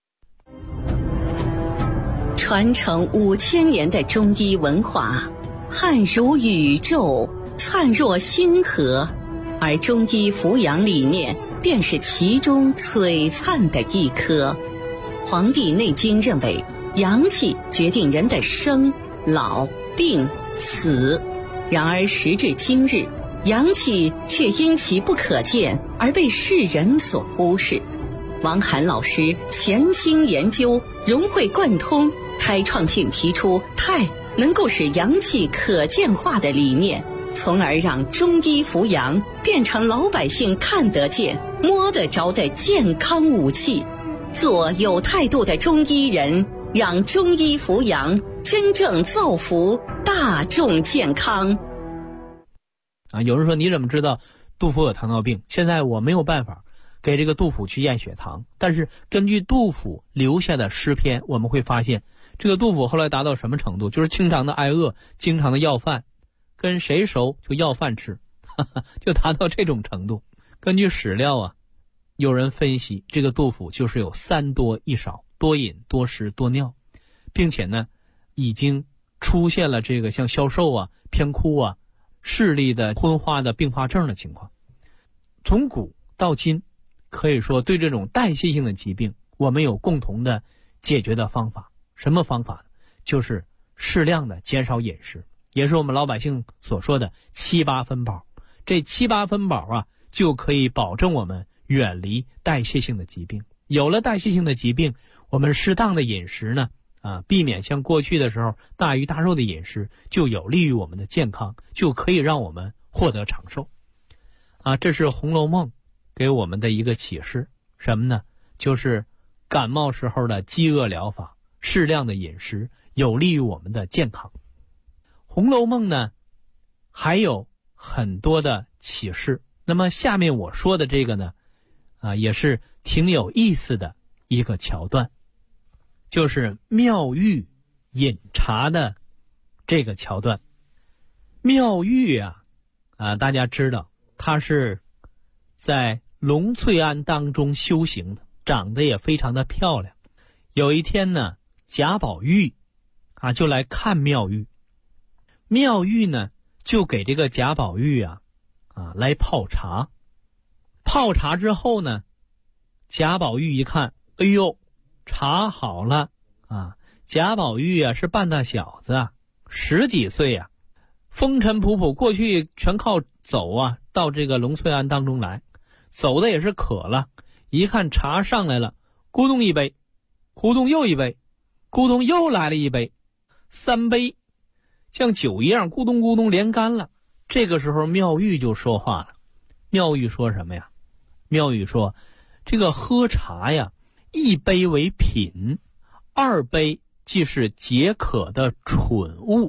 传承5000年的中医文化，汉如宇宙，灿若星河，而中医扶阳理念便是其中璀璨的一颗。《黄帝内经》认为，阳气决定人的生、老、病、死。然而时至今日，阳气却因其不可见而被世人所忽视。王涵老师潜心研究，融会贯通，开创性提出太能够使阳气可见化的理念，从而让中医扶阳变成老百姓看得见、摸得着的健康武器。做有态度的中医人，让中医扶阳真正造福大众健康。 有人说你怎么知道杜甫有糖尿病？现在我没有办法给这个杜甫去验血糖，但是根据杜甫留下的诗篇，我们会发现这个杜甫后来达到什么程度，就是经常的挨饿，经常的要饭，跟谁熟就要饭吃就达到这种程度。根据史料有人分析这个杜甫就是有3多1少，多饮多食多尿，并且呢已经出现了这个像消瘦偏枯视力的昏花的并发症的情况。从古到今，可以说对这种代谢性的疾病我们有共同的解决的方法。什么方法呢？就是适量的减少饮食，也是我们老百姓所说的7、8分饱。这7、8分饱就可以保证我们远离代谢性的疾病。有了代谢性的疾病，我们适当的饮食呢避免像过去的时候大鱼大肉的饮食，就有利于我们的健康，就可以让我们获得长寿这是《红楼梦》给我们的一个启示。什么呢？就是感冒时候的饥饿疗法，适量的饮食有利于我们的健康。《红楼梦》呢还有很多的启示，那么下面我说的这个呢也是挺有意思的一个桥段，就是妙玉饮茶的这个桥段。妙玉大家知道他是在龙翠庵当中修行的， 长得也非常的漂亮。有一天呢，贾宝玉就来看妙玉，妙玉呢就给这个贾宝玉来泡茶。泡茶之后呢，贾宝玉一看，哎呦，茶好了贾宝玉是半大小子10几岁风尘仆仆，过去全靠走到这个龙翠庵当中来，走的也是渴了，一看茶上来了，咕咚一杯，咕咚又一杯，咕咚又来了一杯，3杯像酒一样咕咚咕咚连干了。这个时候妙玉就说话了。妙玉说什么呀？妙玉说，这个喝茶1杯为品，2杯即是解渴的蠢物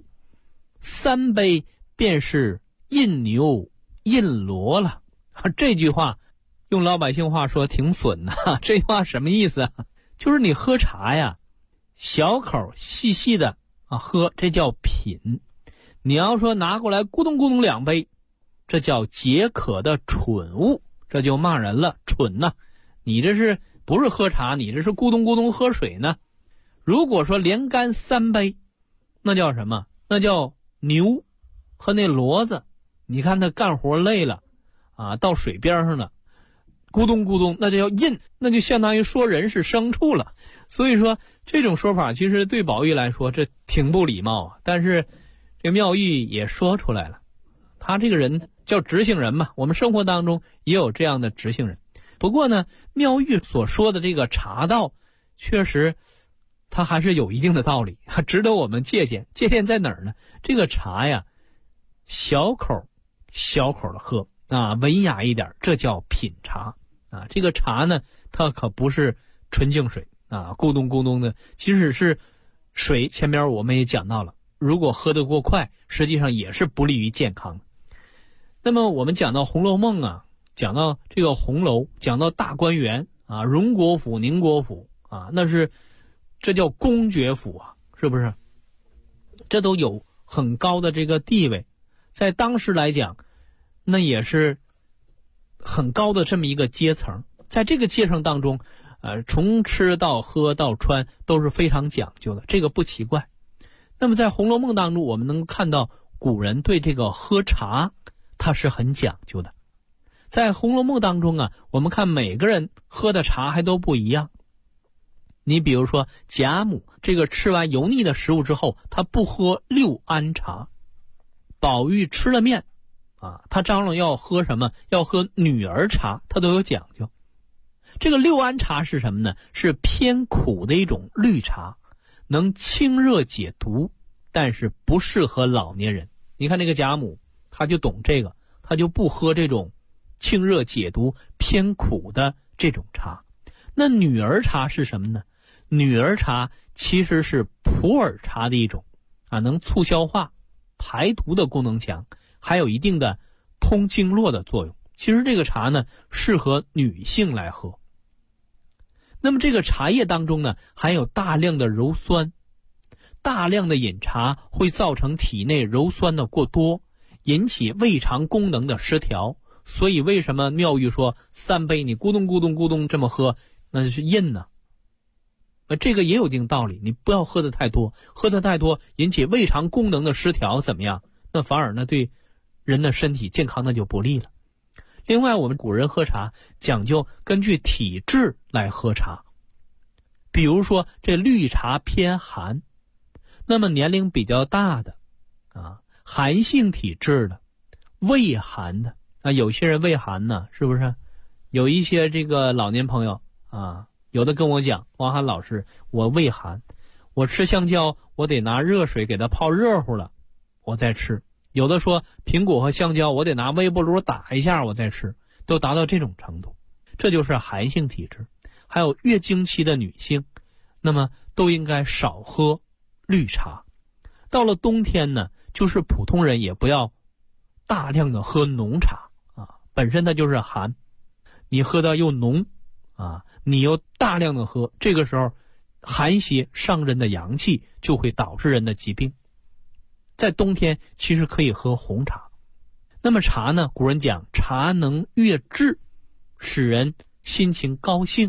，3杯便是印牛印骡了。这句话用老百姓话说挺损的。这话什么意思就是你喝茶小口细细的喝，这叫品。你要说拿过来咕咚咕咚2杯，这叫解渴的蠢物，这就骂人了，蠢呐！你这是不是喝茶？你这是咕咚咕咚喝水呢？如果说连干3杯，那叫什么？那叫牛和那骡子。你看他干活累了到水边上了，咕咚咕咚，那就要印，那就相当于说人是牲畜了。所以说这种说法其实对宝玉来说这挺不礼貌但是这妙玉也说出来了，他这个人叫直性人嘛，我们生活当中也有这样的直性人。不过呢，妙玉所说的这个茶道确实它还是有一定的道理，值得我们借鉴。借鉴在哪儿呢？这个茶小口的喝文雅一点，这叫品茶这个茶呢，它可不是纯净水咕咚咕咚的，即使是水，前边我们也讲到了，如果喝得过快，实际上也是不利于健康的。那么我们讲到《红楼梦》讲到这个红楼，讲到大观园荣国府、宁国府这叫公爵府是不是？这都有很高的这个地位，在当时来讲，那也是很高的这么一个阶层。在这个阶层当中，从吃到喝到穿都是非常讲究的，这个不奇怪。那么在《红楼梦》当中，我们能看到古人对这个喝茶，它是很讲究的。在《红楼梦》当中我们看每个人喝的茶还都不一样。你比如说贾母，这个吃完油腻的食物之后，他不喝六安茶。宝玉吃了面他张罗要喝什么？要喝女儿茶，他都有讲究。这个六安茶是什么呢？是偏苦的一种绿茶，能清热解毒，但是不适合老年人。你看那个贾母，他就懂这个，他就不喝这种清热解毒偏苦的这种茶。那女儿茶是什么呢？女儿茶其实是普洱茶的一种能促消化排毒的功能强，还有一定的通经络的作用。其实这个茶呢，适合女性来喝。那么这个茶叶当中呢，含有大量的鞣酸，大量的饮茶会造成体内鞣酸的过多，引起胃肠功能的失调。所以为什么妙玉说3杯你咕咚咕咚咕咚这么喝，那就是印呢？这个也有一定道理，你不要喝得太多，喝得太多引起胃肠功能的失调怎么样？那反而呢对人的身体健康那就不利了。另外我们古人喝茶讲究根据体质来喝茶，比如说这绿茶偏寒，那么年龄比较大的寒性体质的胃寒的有些人胃寒呢，是不是？有一些这个老年朋友有的跟我讲，王涵老师，我胃寒，我吃香蕉我得拿热水给它泡热乎了我再吃。有的说苹果和香蕉我得拿微波炉打一下我再吃，都达到这种程度，这就是寒性体质。还有月经期的女性，那么都应该少喝绿茶。到了冬天呢，就是普通人也不要大量的喝浓茶本身它就是寒，你喝到又浓你又大量的喝，这个时候寒邪伤人的阳气，就会导致人的疾病。在冬天其实可以喝红茶。那么茶呢，古人讲茶能悦志，使人心情高兴，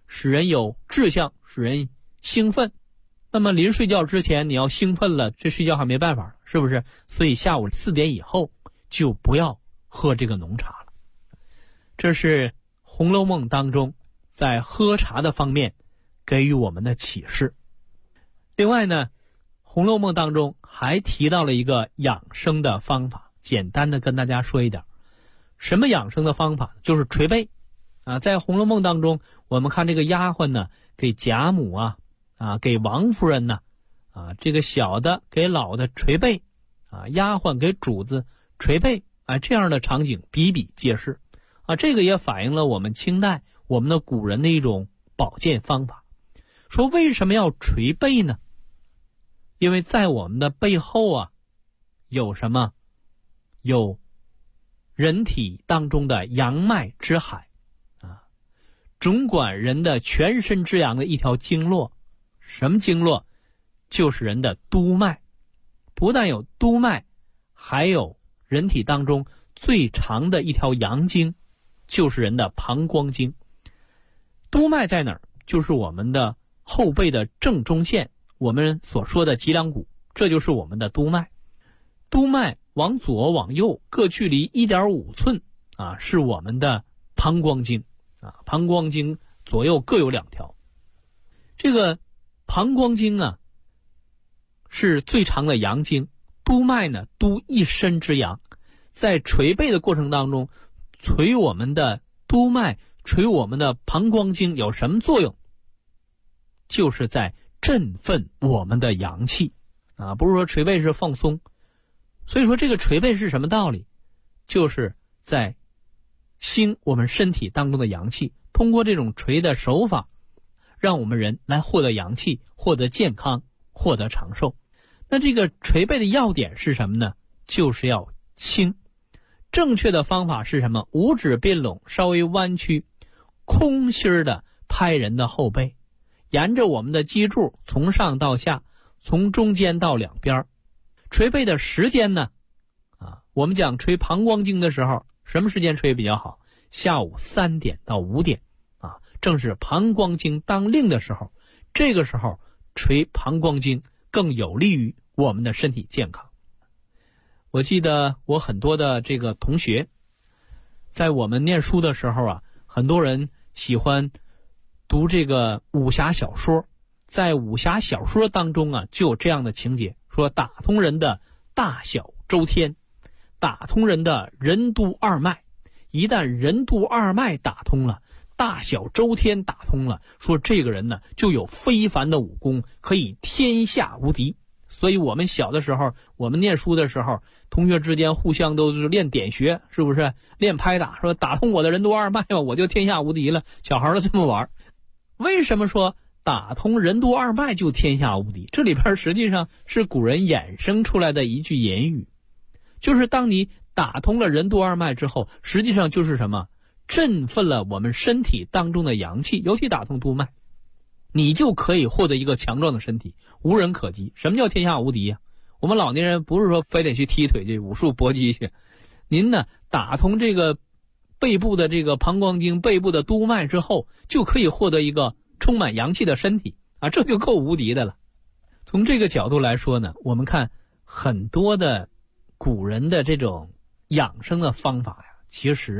使人有志向，使人兴奋。那么临睡觉之前你要兴奋了，这睡觉还没办法，是不是？所以下午4点以后就不要喝这个浓茶了。这是《红楼梦》当中在喝茶的方面给予我们的启示。另外呢，《红楼梦》当中还提到了一个养生的方法，简单的跟大家说一点。什么养生的方法？就是捶背啊。在《红楼梦》当中，我们看这个丫鬟呢，给贾母给王夫人呢这个小的给老的捶背丫鬟给主子捶背这样的场景比比皆是这个也反映了我们清代我们的古人的一种保健方法。说为什么要捶背呢？因为在我们的背后有什么？有人体当中的阳脉之海总管人的全身之阳的一条经络。什么经络？就是人的督脉。不但有督脉，还有人体当中最长的一条阳经，就是人的膀胱经。督脉在哪儿？就是我们的后背的正中线，我们所说的脊梁骨，这就是我们的督脉。督脉往左往右各距离 1.5 寸是我们的膀胱经膀胱经左右各有2条。这个膀胱经是最长的阳经，督脉呢督一身之阳。在捶背的过程当中，捶我们的督脉，捶我们的膀胱经有什么作用？就是在振奋我们的阳气不是说捶背是放松。所以说这个捶背是什么道理？就是在兴我们身体当中的阳气，通过这种捶的手法，让我们人来获得阳气，获得健康，获得长寿。那这个捶背的要点是什么呢？就是要轻。正确的方法是什么？五指并拢，稍微弯曲，空心的拍人的后背，沿着我们的脊柱从上到下，从中间到两边。捶背的时间呢我们讲捶膀胱经的时候，什么时间捶比较好？下午3点到5点正是膀胱经当令的时候，这个时候捶膀胱经更有利于我们的身体健康。我记得我很多的这个同学，在我们念书的时候很多人喜欢读这个武侠小说，在武侠小说当中就有这样的情节，说打通人的大小周天，打通人的任督二脉，一旦任督二脉打通了，大小周天打通了，说这个人呢就有非凡的武功，可以天下无敌。所以我们小的时候，我们念书的时候，同学之间互相都是练点穴，是不是？练拍打，说打通我的任督二脉我就天下无敌了。小孩都这么玩。为什么说打通任督二脉就天下无敌？这里边实际上是古人衍生出来的一句言语，就是当你打通了任督二脉之后，实际上就是什么？振奋了我们身体当中的阳气，尤其打通督脉，你就可以获得一个强壮的身体，无人可及。什么叫天下无敌呀？我们老年人不是说非得去踢腿去武术搏击去，您呢打通这个背部的这个膀胱经，背部的督脉之后，就可以获得一个充满阳气的身体这就够无敌的了。从这个角度来说呢，我们看很多的古人的这种养生的方法其实